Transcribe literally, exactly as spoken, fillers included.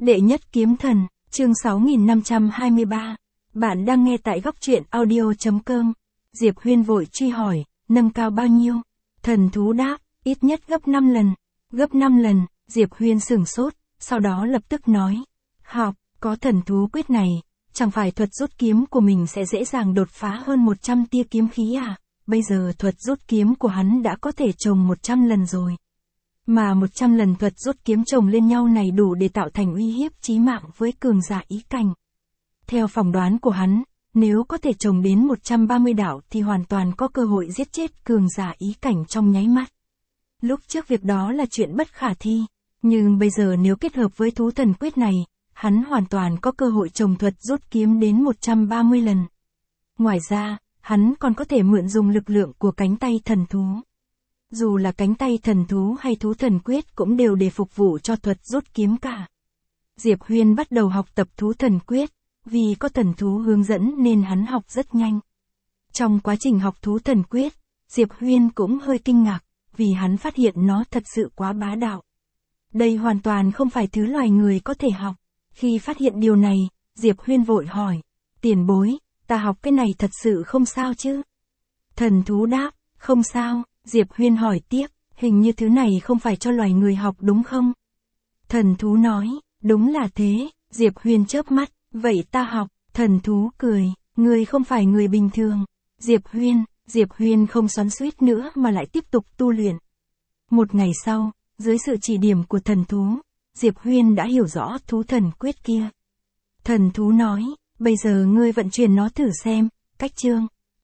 Đệ nhất kiếm thần, chương sáu nghìn năm trăm hai mươi ba. Bạn đang nghe tại góc truyện audio.com. Diệp Huyên vội truy hỏi, nâng cao bao nhiêu? Thần thú đáp, ít nhất gấp năm lần. Gấp năm lần, Diệp Huyên sửng sốt, sau đó lập tức nói. Học, có thần thú quyết này, chẳng phải thuật rút kiếm của mình sẽ dễ dàng đột phá hơn một trăm tia kiếm khí à? Bây giờ thuật rút kiếm của hắn đã có thể trồng một trăm lần rồi. Mà một trăm lần thuật rút kiếm chồng lên nhau này đủ để tạo thành uy hiếp chí mạng với cường giả ý cảnh. Theo phỏng đoán của hắn, nếu có thể trồng đến một trăm ba mươi đạo thì hoàn toàn có cơ hội giết chết cường giả ý cảnh trong nháy mắt. Lúc trước việc đó là chuyện bất khả thi, nhưng bây giờ nếu kết hợp với thú thần quyết này, hắn hoàn toàn có cơ hội trồng thuật rút kiếm đến một trăm ba mươi lần. Ngoài ra, hắn còn có thể mượn dùng lực lượng của cánh tay thần thú. Dù là cánh tay thần thú hay thú thần quyết cũng đều để phục vụ cho thuật rút kiếm cả. Diệp Huyên bắt đầu học tập thú thần quyết, vì có thần thú hướng dẫn nên hắn học rất nhanh. Trong quá trình học thú thần quyết, Diệp Huyên cũng hơi kinh ngạc, vì hắn phát hiện nó thật sự quá bá đạo. Đây hoàn toàn không phải thứ loài người có thể học. Khi phát hiện điều này, Diệp Huyên vội hỏi, tiền bối, ta học cái này thật sự không sao chứ? Thần thú đáp, không sao. Diệp Huyên hỏi tiếp, hình như thứ này không phải cho loài người học đúng không? Thần thú nói, đúng là thế. Diệp Huyên chớp mắt, vậy ta học. Thần thú cười, ngươi không phải người bình thường. Diệp Huyên, Diệp Huyên không xoắn xuýt nữa mà lại tiếp tục tu luyện. Một ngày sau, dưới sự chỉ điểm của thần thú, Diệp Huyên đã hiểu rõ thú thần quyết kia. Thần thú nói, bây giờ ngươi vận chuyển nó thử xem, cách chương.